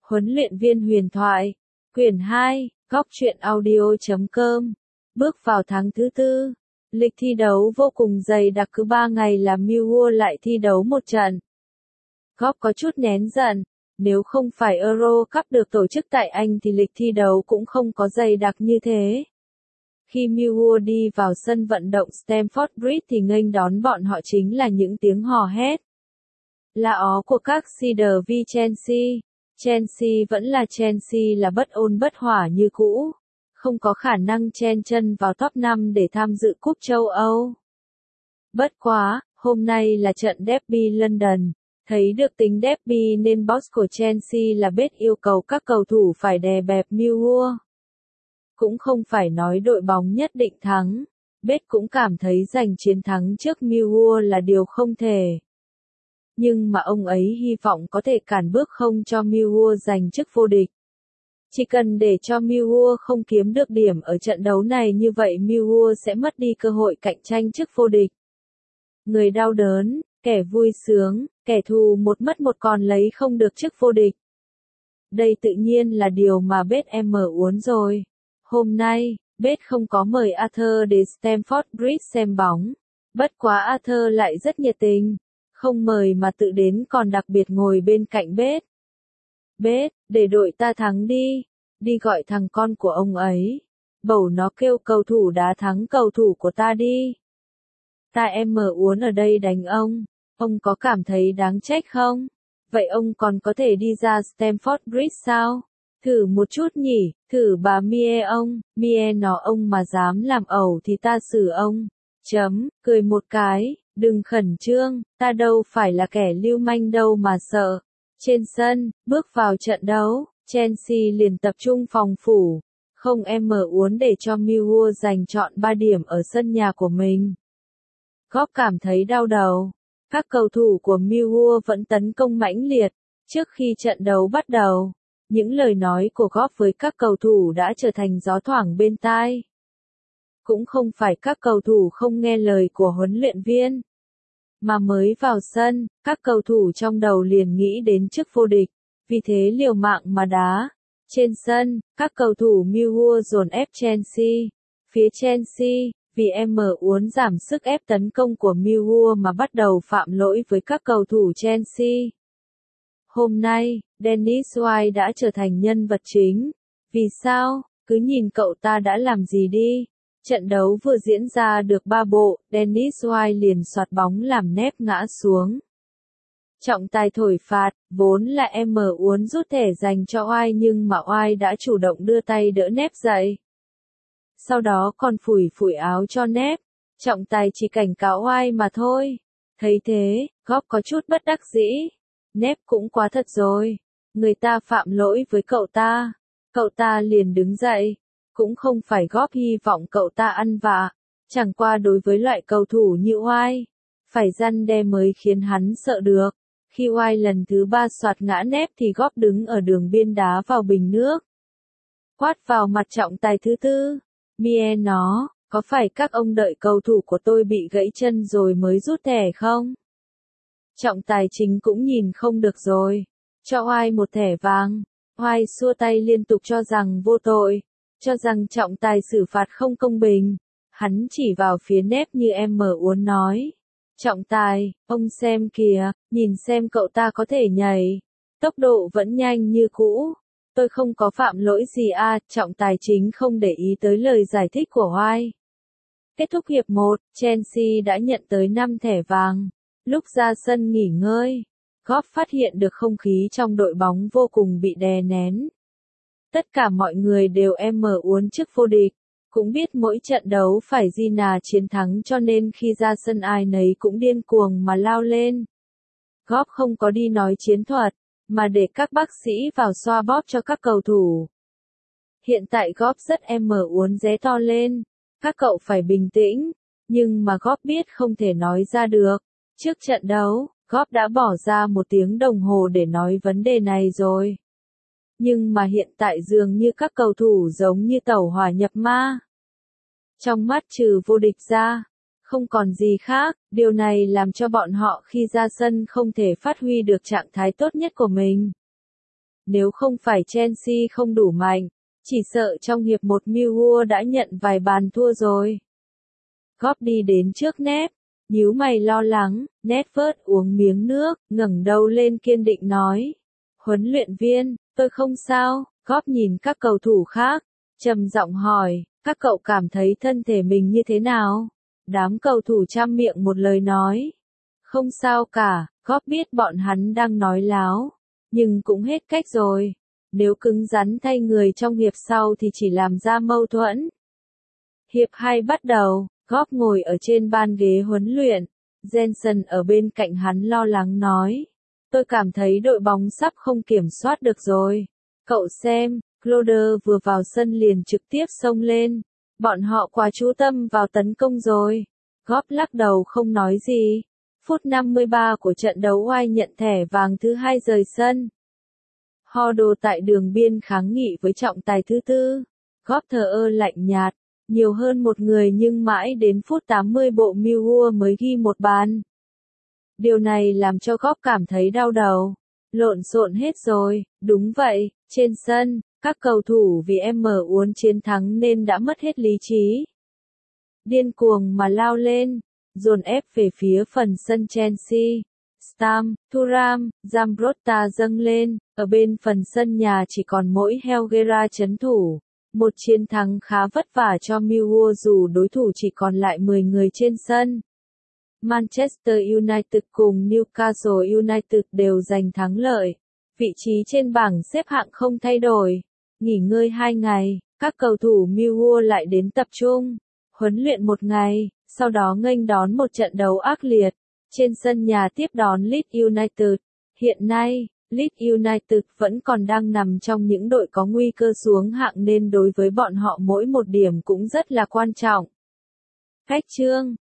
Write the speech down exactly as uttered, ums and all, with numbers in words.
Huấn luyện viên huyền thoại, quyển hai, góc truyện audio chấm com. Bước vào tháng thứ tư, lịch thi đấu vô cùng dày đặc, cứ ba ngày là Millwall lại thi đấu một trận. Klopp có chút nén giận, nếu không phải Euro Cup được tổ chức tại Anh thì lịch thi đấu cũng không có dày đặc như thế. Khi Millwall đi vào sân vận động Stamford Bridge thì nghênh đón bọn họ chính là những tiếng hò hét la ó của các Cedar v Chelsea. Chelsea vẫn là Chelsea, là bất ôn bất hỏa như cũ, không có khả năng chen chân vào top năm để tham dự cúp châu Âu. Bất quá, hôm nay là trận derby London, thấy được tính derby nên boss của Chelsea là Bết yêu cầu các cầu thủ phải đè bẹp Millwall. Cũng không phải nói đội bóng nhất định thắng, Bết cũng cảm thấy giành chiến thắng trước Millwall là điều không thể. Nhưng mà ông ấy hy vọng có thể cản bước không cho Millwall giành chức vô địch. Chỉ cần để cho Millwall không kiếm được điểm ở trận đấu này, như vậy Millwall sẽ mất đi cơ hội cạnh tranh chức vô địch. Người đau đớn, kẻ vui sướng, kẻ thù một mất một còn lấy không được chức vô địch. Đây tự nhiên là điều mà Bết em muốn rồi. Hôm nay, Bết không có mời Arthur đến Stamford Bridge xem bóng. Bất quá Arthur lại rất nhiệt tình. Không mời mà tự đến, còn đặc biệt ngồi bên cạnh Bết. Bết, để đội ta thắng đi. Đi gọi thằng con của ông ấy. Bầu nó kêu cầu thủ đá thắng cầu thủ của ta đi. Ta em muốn ở đây đánh ông. Ông có cảm thấy đáng trách không? Vậy ông còn có thể đi ra Stamford Bridge sao? Thử một chút nhỉ, thử bà Mie ông, Mie nó ông mà dám làm ẩu thì ta xử ông. Chấm, cười một cái, đừng khẩn trương, ta đâu phải là kẻ lưu manh đâu mà sợ. Trên sân, bước vào trận đấu, Chelsea liền tập trung phòng thủ, không em muốn để cho Millwall giành trọn ba điểm ở sân nhà của mình. Klopp cảm thấy đau đầu, các cầu thủ của Millwall vẫn tấn công mãnh liệt. Trước khi trận đấu bắt đầu, những lời nói của Klopp với các cầu thủ đã trở thành gió thoảng bên tai. Cũng không phải các cầu thủ không nghe lời của huấn luyện viên, mà mới vào sân, các cầu thủ trong đầu liền nghĩ đến chức vô địch, vì thế liều mạng mà đá. Trên sân, các cầu thủ Millwall dồn ép Chelsea. Phía Chelsea, vì em muốn giảm sức ép tấn công của Millwall mà bắt đầu phạm lỗi với các cầu thủ Chelsea. Hôm nay, Dennis White đã trở thành nhân vật chính. Vì sao? Cứ nhìn cậu ta đã làm gì đi. Trận đấu vừa diễn ra được ba bộ, Dennis White liền soạt bóng làm nép ngã xuống. Trọng tài thổi phạt, vốn là em muốn rút thẻ dành cho White nhưng mà White đã chủ động đưa tay đỡ nép dậy. Sau đó còn phủi phủi áo cho nép. Trọng tài chỉ cảnh cáo White mà thôi. Thấy thế, Klopp có chút bất đắc dĩ. Nép cũng quá thật rồi. Người ta phạm lỗi với cậu ta. Cậu ta liền đứng dậy. Cũng không phải Klopp hy vọng cậu ta ăn vạ. Chẳng qua đối với loại cầu thủ như White, phải răn đe mới khiến hắn sợ được. Khi White lần thứ ba soạt ngã nép thì Klopp đứng ở đường biên đá vào bình nước. Quát vào mặt trọng tài thứ tư. Mie nó, có phải các ông đợi cầu thủ của tôi bị gãy chân rồi mới rút thẻ không? Trọng tài chính cũng nhìn không được rồi. Cho White một thẻ vàng. White xua tay liên tục cho rằng vô tội. Cho rằng trọng tài xử phạt không công bình. Hắn chỉ vào phía nép như em muốn nói. Trọng tài, ông xem kìa, nhìn xem cậu ta có thể nhảy. Tốc độ vẫn nhanh như cũ. Tôi không có phạm lỗi gì à, trọng tài chính không để ý tới lời giải thích của White. Kết thúc hiệp một, Chelsea đã nhận tới năm thẻ vàng. Lúc ra sân nghỉ ngơi, Klopp phát hiện được không khí trong đội bóng vô cùng bị đè nén. Tất cả mọi người đều em muốn chức vô địch, cũng biết mỗi trận đấu phải Gina chiến thắng cho nên khi ra sân ai nấy cũng điên cuồng mà lao lên. Klopp không có đi nói chiến thuật, mà để các bác sĩ vào xoa bóp cho các cầu thủ. Hiện tại Klopp rất em muốn ré to lên, các cậu phải bình tĩnh, nhưng mà Klopp biết không thể nói ra được. Trước trận đấu, Klopp đã bỏ ra một tiếng đồng hồ để nói vấn đề này rồi. Nhưng mà hiện tại dường như các cầu thủ giống như tẩu hỏa nhập ma. Trong mắt trừ vô địch ra, không còn gì khác, điều này làm cho bọn họ khi ra sân không thể phát huy được trạng thái tốt nhất của mình. Nếu không phải Chelsea không đủ mạnh, chỉ sợ trong hiệp một Millwall đã nhận vài bàn thua rồi. Góp đi đến trước nét, nhíu mày lo lắng, Nedved uống miếng nước, ngẩng đầu lên kiên định nói. Huấn luyện viên, tôi không sao. Góp nhìn các cầu thủ khác, trầm giọng hỏi, các cậu cảm thấy thân thể mình như thế nào? Đám cầu thủ trăm miệng một lời nói. Không sao cả, Góp biết bọn hắn đang nói láo, nhưng cũng hết cách rồi. Nếu cứng rắn thay người trong hiệp sau thì chỉ làm ra mâu thuẫn. Hiệp hai bắt đầu, Góp ngồi ở trên ban ghế huấn luyện. Jensen ở bên cạnh hắn lo lắng nói. Tôi cảm thấy đội bóng sắp không kiểm soát được rồi. Cậu xem, Cloder vừa vào sân liền trực tiếp xông lên. Bọn họ quá chú tâm vào tấn công rồi. Góp lắc đầu không nói gì. Phút năm mươi ba của trận đấu White nhận thẻ vàng thứ hai rời sân. Hoddle tại đường biên kháng nghị với trọng tài thứ tư. Góp thờ ơ lạnh nhạt. Nhiều hơn một người nhưng mãi đến phút tám mươi bộ Millwall mới ghi một bàn. Điều này làm cho Góp cảm thấy đau đầu. Lộn xộn hết rồi, đúng vậy, trên sân, các cầu thủ vì em muốn chiến thắng nên đã mất hết lý trí. Điên cuồng mà lao lên, dồn ép về phía phần sân Chelsea. Stam, Thuram, Zambrotta dâng lên, ở bên phần sân nhà chỉ còn mỗi Helguera trấn thủ. Một chiến thắng khá vất vả cho Millwall dù đối thủ chỉ còn lại mười người trên sân. Manchester United cùng Newcastle United đều giành thắng lợi. Vị trí trên bảng xếp hạng không thay đổi. Nghỉ ngơi hai ngày, các cầu thủ Millwall lại đến tập trung, huấn luyện một ngày, sau đó nghênh đón một trận đấu ác liệt. Trên sân nhà tiếp đón Leeds United. Hiện nay, Leeds United vẫn còn đang nằm trong những đội có nguy cơ xuống hạng nên đối với bọn họ mỗi một điểm cũng rất là quan trọng. Khách chương